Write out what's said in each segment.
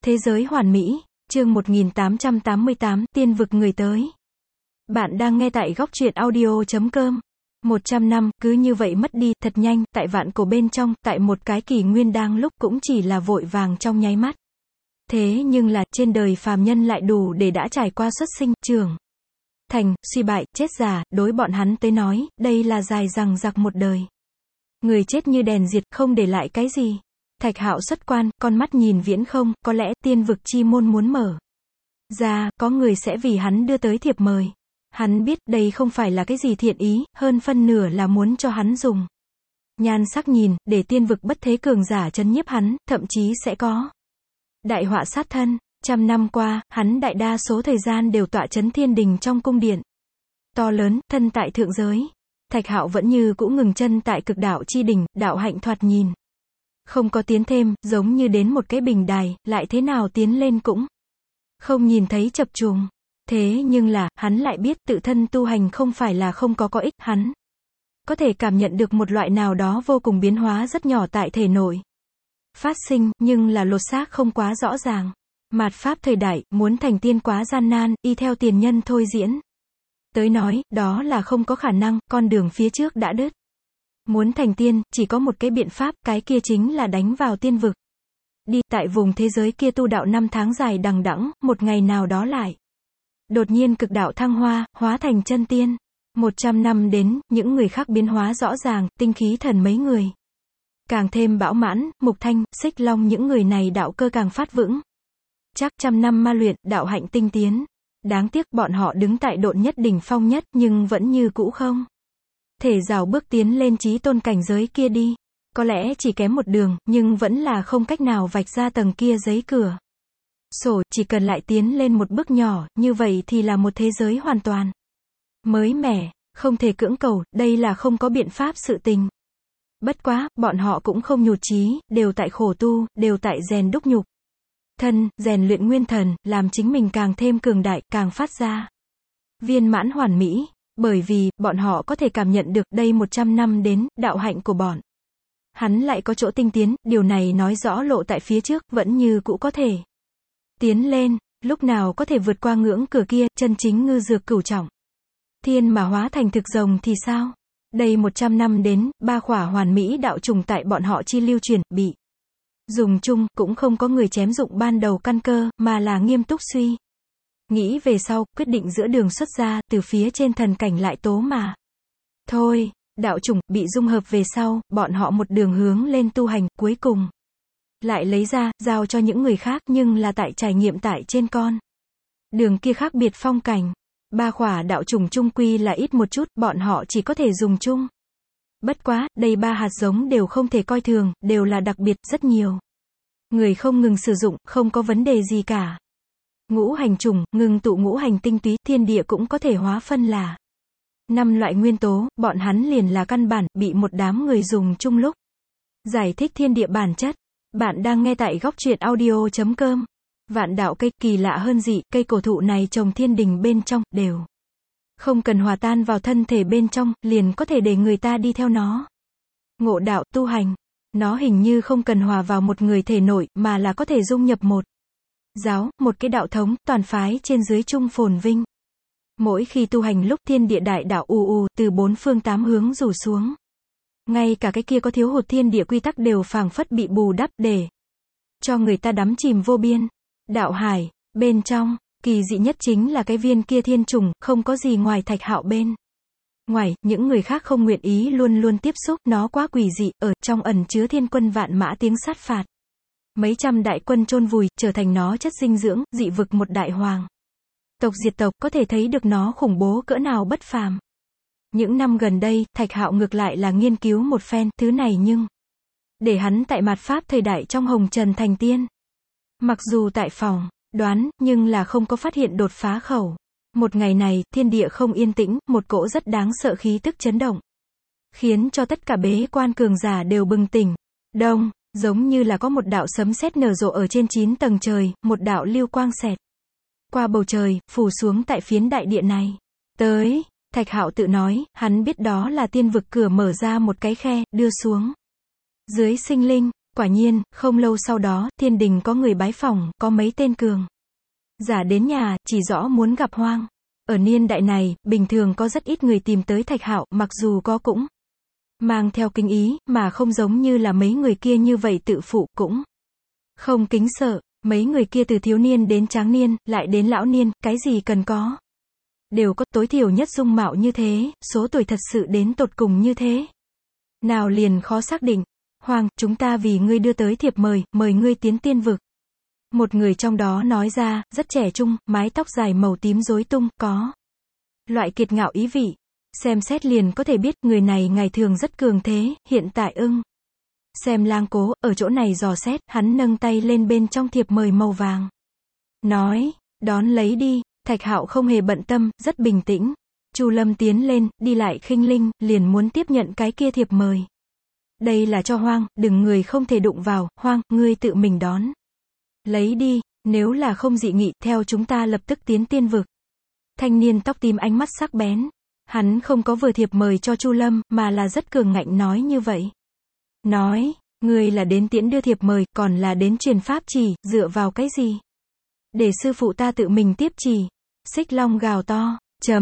Thế giới hoàn mỹ, chương 1888, tiên vực người tới. Bạn đang nghe tại góc truyện audio.com. 100 năm, cứ như vậy mất đi, thật nhanh, tại vạn cổ bên trong, tại một cái kỷ nguyên đang lúc cũng chỉ là vội vàng trong nháy mắt. Thế nhưng là, trên đời phàm nhân lại đủ để đã trải qua xuất sinh, trưởng thành, suy bại, chết già, đối bọn hắn tới nói, đây là dài dằng dặc một đời. Người chết như đèn diệt, không để lại cái gì. Thạch Hạo xuất quan, con mắt nhìn viễn không, có lẽ tiên vực chi môn muốn mở ra, có người sẽ vì hắn đưa tới thiệp mời. Hắn biết đây không phải là cái gì thiện ý, hơn phân nửa là muốn cho hắn dùng nhan sắc nhìn, để tiên vực bất thế cường giả trấn nhiếp hắn, thậm chí sẽ có đại họa sát thân. 100 năm qua, hắn đại đa số thời gian đều tọa trấn thiên đình trong cung điện to lớn, thân tại thượng giới. Thạch Hạo vẫn như cũ ngừng chân tại cực đạo chi đỉnh, đạo hạnh thoạt nhìn không có tiến thêm, giống như đến một cái bình đài, lại thế nào tiến lên cũng không nhìn thấy chập trùng. Thế nhưng là, hắn lại biết tự thân tu hành không phải là không có ích, hắn có thể cảm nhận được một loại nào đó vô cùng biến hóa rất nhỏ tại thể nội phát sinh, nhưng là lột xác không quá rõ ràng. Mạt pháp thời đại, muốn thành tiên quá gian nan, y theo tiền nhân thôi diễn tới nói, đó là không có khả năng, con đường phía trước đã đứt. Muốn thành tiên, chỉ có một cái biện pháp, cái kia chính là đánh vào tiên vực. Đi, tại vùng thế giới kia tu đạo 5 tháng dài đằng đẵng, một ngày nào đó lại đột nhiên cực đạo thăng hoa, hóa thành chân tiên. 100 năm đến, những người khác biến hóa rõ ràng, tinh khí thần mấy người càng thêm bão mãn, Mục Thanh, Xích Long những người này đạo cơ càng phát vững chắc. 100 năm ma luyện, đạo hạnh tinh tiến. Đáng tiếc bọn họ đứng tại độn nhất đỉnh phong nhất, nhưng vẫn như cũ không thể rào bước tiến lên chí tôn cảnh giới kia đi. Có lẽ chỉ kém một đường, nhưng vẫn là không cách nào vạch ra tầng kia giấy cửa sổ, chỉ cần lại tiến lên một bước nhỏ, như vậy thì là một thế giới hoàn toàn mới mẻ, không thể cưỡng cầu, đây là không có biện pháp sự tình. Bất quá, bọn họ cũng không nhụt chí, đều tại khổ tu, đều tại rèn đúc nhục thân, rèn luyện nguyên thần, làm chính mình càng thêm cường đại, càng phát ra viên mãn hoàn mỹ. Bởi vì, bọn họ có thể cảm nhận được đây 100 năm đến, đạo hạnh của bọn hắn lại có chỗ tinh tiến, điều này nói rõ lộ tại phía trước, vẫn như cũ có thể tiến lên, lúc nào có thể vượt qua ngưỡng cửa kia, chân chính ngư dược cửu trọng thiên mà hóa thành thực rồng thì sao? Đây 100 năm đến, 3 khỏa hoàn mỹ đạo trùng tại bọn họ chi lưu truyền, bị dùng chung, cũng không có người chém dụng ban đầu căn cơ, mà là nghiêm túc suy nghĩ về sau, quyết định giữa đường xuất ra, từ phía trên thần cảnh lại tố mà thôi. Đạo chủng, bị dung hợp về sau, bọn họ một đường hướng lên tu hành, cuối cùng lại lấy ra, giao cho những người khác, nhưng là tại trải nghiệm tại trên con đường kia khác biệt phong cảnh. 3 khỏa đạo chủng chung quy là ít một chút, bọn họ chỉ có thể dùng chung. Bất quá, đây 3 hạt giống đều không thể coi thường, đều là đặc biệt, rất nhiều người không ngừng sử dụng, không có vấn đề gì cả. Ngũ hành trùng, ngừng tụ ngũ hành tinh túy, thiên địa cũng có thể hóa phân là 5 loại nguyên tố, bọn hắn liền là căn bản, bị một đám người dùng chung lúc giải thích thiên địa bản chất. Bạn đang nghe tại góc truyện audio.com. Vạn đạo cây, kỳ lạ hơn dị, cây cổ thụ này trồng thiên đình bên trong, đều không cần hòa tan vào thân thể bên trong, liền có thể để người ta đi theo nó ngộ đạo, tu hành. Nó hình như không cần hòa vào một người thể nội, mà là có thể dung nhập một giáo, một cái đạo thống, toàn phái trên dưới chung phồn vinh. Mỗi khi tu hành lúc thiên địa đại đạo từ 4 phương 8 hướng rủ xuống. Ngay cả cái kia có thiếu hụt thiên địa quy tắc đều phảng phất bị bù đắp để cho người ta đắm chìm vô biên đạo hải bên trong. Kỳ dị nhất chính là cái viên kia thiên trùng, không có gì ngoài Thạch Hạo bên ngoài, những người khác không nguyện ý luôn luôn tiếp xúc, nó quá quỷ dị, ở trong ẩn chứa thiên quân vạn mã tiếng sát phạt. Mấy trăm đại quân chôn vùi, trở thành nó chất dinh dưỡng, dị vực một đại hoàng tộc diệt tộc, có thể thấy được nó khủng bố cỡ nào bất phàm. Những năm gần đây, Thạch Hạo ngược lại là nghiên cứu một phen thứ này, nhưng để hắn tại mạt pháp thời đại trong hồng trần thành tiên. Mặc dù tại phòng đoán, nhưng là không có phát hiện đột phá khẩu. Một ngày này, thiên địa không yên tĩnh, một cỗ rất đáng sợ khí tức chấn động, khiến cho tất cả bế quan cường giả đều bừng tỉnh. Đông, giống như là có một đạo sấm sét nở rộ ở trên 9 tầng trời, một đạo lưu quang xẹt qua bầu trời, phủ xuống tại phiến đại địa này. Tới, Thạch Hạo tự nói, hắn biết đó là tiên vực cửa mở ra một cái khe, đưa xuống dưới sinh linh. Quả nhiên, không lâu sau đó, thiên đình có người bái phỏng, có mấy tên cường giả đến nhà, chỉ rõ muốn gặp Hoang. Ở niên đại này, bình thường có rất ít người tìm tới Thạch Hạo, mặc dù có cũng mang theo kính ý, mà không giống như là mấy người kia như vậy tự phụ, cũng không kính sợ. Mấy người kia từ thiếu niên đến tráng niên, lại đến lão niên, cái gì cần có đều có, tối thiểu nhất dung mạo như thế, số tuổi thật sự đến tột cùng như thế nào liền khó xác định. Hoang, chúng ta vì ngươi đưa tới thiệp mời, mời ngươi tiến tiên vực. Một người trong đó nói ra, rất trẻ trung, mái tóc dài màu tím rối tung, có loại kiệt ngạo ý vị. Xem xét liền có thể biết, người này ngày thường rất cường thế, hiện tại xem Lang Cố, ở chỗ này dò xét, hắn nâng tay lên bên trong thiệp mời màu vàng. Nói, đón lấy đi. Thạch Hạo không hề bận tâm, rất bình tĩnh. Chu Lâm tiến lên, đi lại khinh linh, liền muốn tiếp nhận cái kia thiệp mời. Đây là cho Hoang, đừng người không thể đụng vào, Hoang, ngươi tự mình đón lấy đi, nếu là không dị nghị, theo chúng ta lập tức tiến tiên vực. Thanh niên tóc tím ánh mắt sắc bén. Hắn không có vừa thiệp mời cho Chu Lâm, mà là rất cường ngạnh nói như vậy. Nói, ngươi là đến tiễn đưa thiệp mời, còn là đến truyền pháp chỉ, dựa vào cái gì? Để sư phụ ta tự mình tiếp chỉ. Xích Long gào to,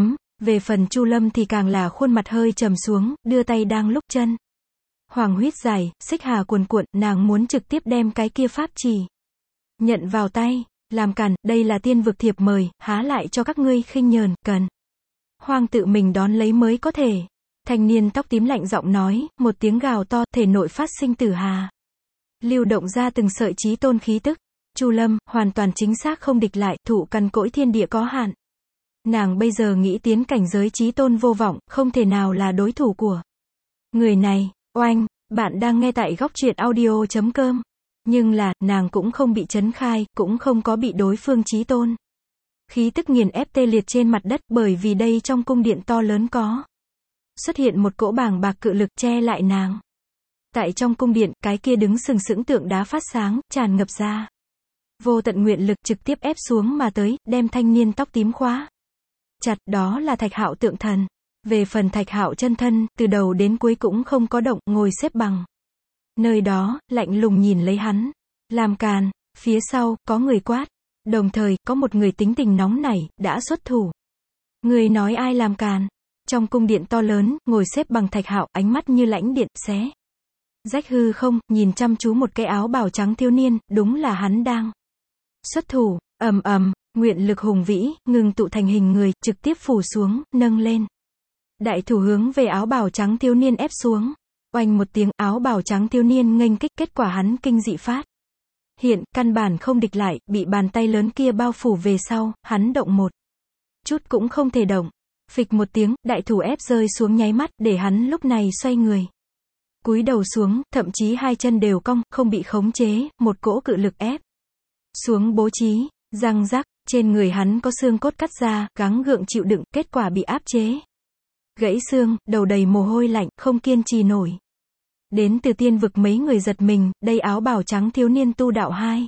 về phần Chu Lâm thì càng là khuôn mặt hơi trầm xuống, đưa tay đang lúc chân. Hoàng huyết dài, xích hà cuồn cuộn, nàng muốn trực tiếp đem cái kia pháp chỉ nhận vào tay, làm càn, đây là tiên vực thiệp mời, há lại cho các ngươi khinh nhờn, cần Hoang tự mình đón lấy mới có thể. Thanh niên tóc tím lạnh giọng nói, một tiếng gào to, thể nội phát sinh tử hà lưu động ra từng sợi chí tôn khí tức. Chu Lâm, hoàn toàn chính xác không địch lại, thụ căn cỗi thiên địa có hạn. Nàng bây giờ nghĩ tiến cảnh giới chí tôn vô vọng, không thể nào là đối thủ của người này. Oanh, bạn đang nghe tại góc truyện audio.com. Nhưng là, nàng cũng không bị chấn khai, cũng không có bị đối phương chí tôn khí tức nghiền ép tê liệt trên mặt đất, bởi vì đây trong cung điện to lớn có xuất hiện một cỗ bàng bạc cự lực che lại nàng. Tại trong cung điện, cái kia đứng sừng sững tượng đá phát sáng, tràn ngập ra vô tận nguyện lực trực tiếp ép xuống mà tới, đem thanh niên tóc tím khóa chặt, đó là Thạch Hạo tượng thần. Về phần Thạch Hạo chân thân, từ đầu đến cuối cũng không có động, ngồi xếp bằng nơi đó, lạnh lùng nhìn lấy hắn. Làm càn, phía sau, có người quát. Đồng thời, có một người tính tình nóng nảy, đã xuất thủ. Người nói ai làm càn? Trong cung điện to lớn, ngồi xếp bằng Thạch Hạo, ánh mắt như lãnh điện, xé rách hư không, nhìn chăm chú một cái áo bào trắng thiếu niên, đúng là hắn đang xuất thủ. Ầm ầm, nguyện lực hùng vĩ, ngừng tụ thành hình người, trực tiếp phủ xuống, nâng lên. Đại thủ hướng về áo bào trắng thiếu niên ép xuống. Oanh một tiếng, áo bào trắng thiếu niên nghênh kích, kết quả hắn kinh dị phát hiện, căn bản không địch lại, bị bàn tay lớn kia bao phủ về sau, hắn động một chút cũng không thể động. Phịch một tiếng, đại thủ ép rơi xuống nháy mắt, để hắn lúc này xoay người, cúi đầu xuống, thậm chí hai chân đều cong, không bị khống chế, một cỗ cự lực ép xuống bố trí, răng rắc, trên người hắn có xương cốt cắt ra, gắng gượng chịu đựng, kết quả bị áp chế, gãy xương, đầu đầy mồ hôi lạnh, không kiên trì nổi. Đến từ tiên vực mấy người giật mình, đây áo bào trắng thiếu niên tu đạo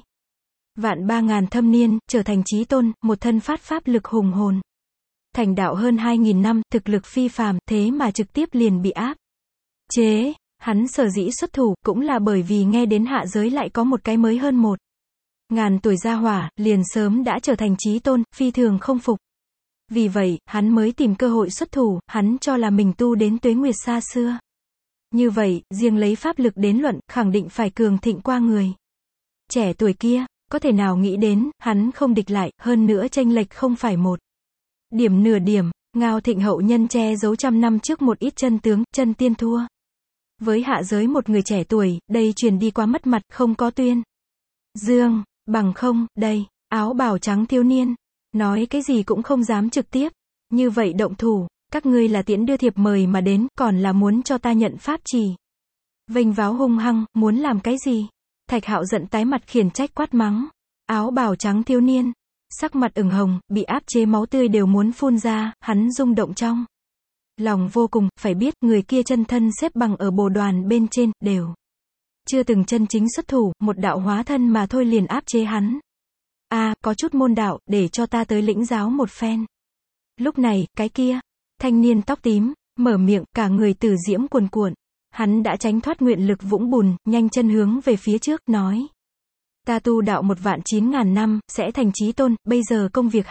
2.300.000 thâm niên, trở thành chí tôn, một thân phát pháp lực hùng hồn. Thành đạo hơn 2.000 năm, thực lực phi phàm, thế mà trực tiếp liền bị áp chế. Hắn sở dĩ xuất thủ, cũng là bởi vì nghe đến hạ giới lại có một cái mới hơn 1.000 tuổi gia hỏa, liền sớm đã trở thành chí tôn, phi thường không phục. Vì vậy, hắn mới tìm cơ hội xuất thủ, hắn cho là mình tu đến tuế nguyệt xa xưa. Như vậy, riêng lấy pháp lực đến luận, khẳng định phải cường thịnh qua người trẻ tuổi kia, có thể nào nghĩ đến, hắn không địch lại, hơn nữa chênh lệch không phải một điểm nửa điểm. Ngao Thịnh hậu nhân che giấu trăm năm trước một ít chân tướng, chân tiên thua với hạ giới một người trẻ tuổi, đây truyền đi quá mất mặt, không có tuyên dương, bằng không, đây, áo bào trắng thiếu niên, nói cái gì cũng không dám trực tiếp như vậy động thủ. Các ngươi là tiễn đưa thiệp mời mà đến, còn là muốn cho ta nhận pháp chỉ. Vênh váo hung hăng, muốn làm cái gì? Thạch Hạo giận tái mặt khiển trách quát mắng. Áo bào trắng thiếu niên, sắc mặt ửng hồng, bị áp chế máu tươi đều muốn phun ra, hắn rung động trong lòng vô cùng, phải biết, người kia chân thân xếp bằng ở bồ đoàn bên trên, đều chưa từng chân chính xuất thủ, một đạo hóa thân mà thôi liền áp chế hắn. Có chút môn đạo, để cho ta tới lĩnh giáo một phen. Lúc này, cái kia thanh niên tóc tím mở miệng, cả người tử diễm cuồn cuộn, Hắn đã tránh thoát nguyện lực vũng bùn, nhanh chân hướng về phía trước, nói. Ta tu đạo 1.900.000 năm, sẽ thành chí tôn, bây giờ công việc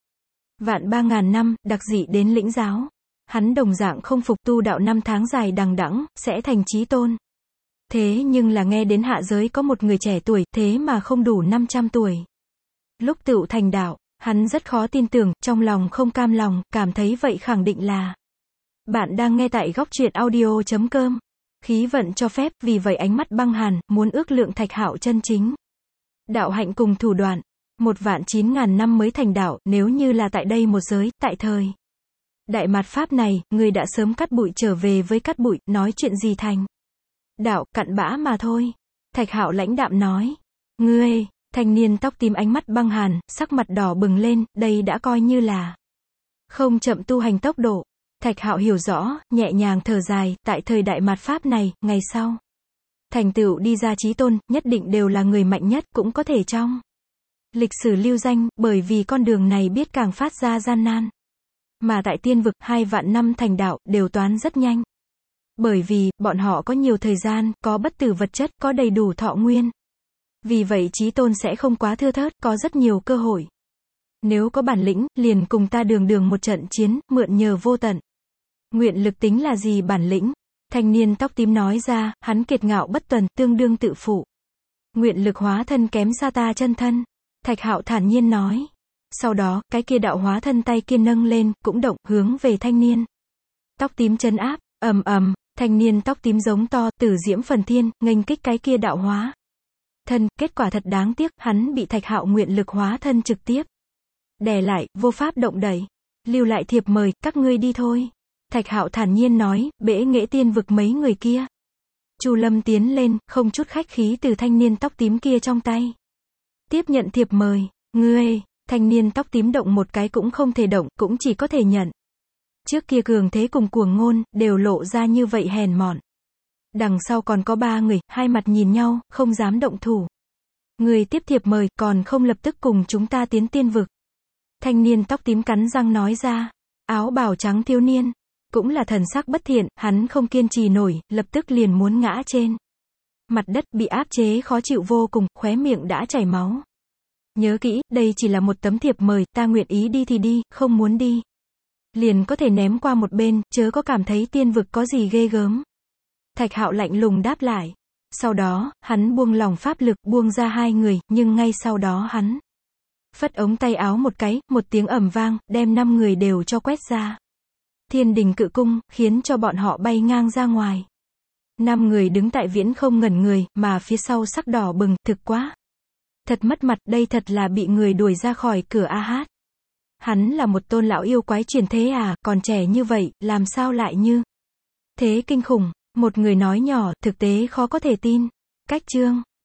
2.300.000 năm, đặc dị đến lĩnh giáo. Hắn đồng dạng không phục, tu đạo 5 tháng dài đằng đẵng, sẽ thành chí tôn. Thế nhưng là nghe đến hạ giới có một người trẻ tuổi, thế mà không đủ 500 tuổi. Lúc tựu thành đạo, hắn rất khó tin tưởng, trong lòng không cam lòng, cảm thấy vậy khẳng định là. Bạn đang nghe tại góc truyện audio.com. Khí vận cho phép, vì vậy ánh mắt băng hàn, muốn ước lượng Thạch Hạo chân chính. Đạo hạnh cùng thủ đoạn. 1.900.000 năm mới thành đạo, nếu như là tại đây một giới, tại thời. Đại mạt Pháp này, người đã sớm cắt bụi trở về với cắt bụi, nói chuyện gì thành. Đạo, cặn bã mà thôi. Thạch Hạo lãnh đạm nói. Ngươi, thanh niên tóc tím ánh mắt băng hàn, sắc mặt đỏ bừng lên, đây đã coi như là không chậm tu hành tốc độ. Thạch Hạo hiểu rõ, nhẹ nhàng thở dài, tại thời đại mạt Pháp này, ngày sau. Thành tựu đi ra chí tôn, nhất định đều là người mạnh nhất, cũng có thể trong lịch sử lưu danh, bởi vì con đường này biết càng phát ra gian nan. Mà tại tiên vực, 2 vạn năm thành đạo, đều toán rất nhanh. Bởi vì, bọn họ có nhiều thời gian, có bất tử vật chất, có đầy đủ thọ nguyên. Vì vậy chí tôn sẽ không quá thưa thớt, có rất nhiều cơ hội. Nếu có bản lĩnh, liền cùng ta đường một trận chiến, mượn nhờ vô tận. Nguyện lực tính là gì bản lĩnh? Thanh niên tóc tím nói ra, hắn kiệt ngạo bất tuần, tương đương tự phụ. Nguyện lực hóa thân kém xa ta chân thân. Thạch Hạo thản nhiên nói. Sau đó, cái kia đạo hóa thân tay kia nâng lên, cũng động, hướng về thanh niên tóc tím trấn áp, ầm ầm, thanh niên tóc tím giống to, tử diễm phần thiên, nghênh kích cái kia đạo hóa thân, kết quả thật đáng tiếc, hắn bị Thạch Hạo nguyện lực hóa thân trực tiếp đè lại, vô pháp động đẩy. Lưu lại thiệp mời, các ngươi đi thôi. Thạch Hạo thản nhiên nói, bể nghệ tiên vực mấy người kia. Chu Lâm tiến lên, không chút khách khí từ thanh niên tóc tím kia trong tay. Tiếp nhận thiệp mời, ngươi, thanh niên tóc tím động một cái cũng không thể động, cũng chỉ có thể nhận. Trước kia cường thế cùng cuồng ngôn, đều lộ ra như vậy hèn mọn. Đằng sau còn có 3 người, hai mặt nhìn nhau, không dám động thủ. Người tiếp thiệp mời, còn không lập tức cùng chúng ta tiến tiên vực. Thanh niên tóc tím cắn răng nói ra. Áo bào trắng thiếu niên, cũng là thần sắc bất thiện, hắn không kiên trì nổi, lập tức liền muốn ngã trên mặt đất, bị áp chế khó chịu vô cùng, khóe miệng đã chảy máu. Nhớ kỹ, đây chỉ là một tấm thiệp mời, ta nguyện ý đi thì đi, không muốn đi liền có thể ném qua một bên, chớ có cảm thấy tiên vực có gì ghê gớm. Thạch Hạo lạnh lùng đáp lại. Sau đó, hắn buông lỏng pháp lực, buông ra 2 người, nhưng ngay sau đó hắn phất ống tay áo một cái, một tiếng ầm vang, đem 5 người đều cho quét ra Thiên Đình Cự Cung, khiến cho bọn họ bay ngang ra ngoài. 5 người đứng tại viễn không ngẩn người, mà phía sau sắc đỏ bừng, thực quá. Thật mất mặt, đây thật là bị người đuổi ra khỏi cửa A Hát. Hắn là một tôn lão yêu quái truyền thế à, còn trẻ như vậy, làm sao lại như thế kinh khủng. Một người nói nhỏ, thực tế khó có thể tin. Cách chương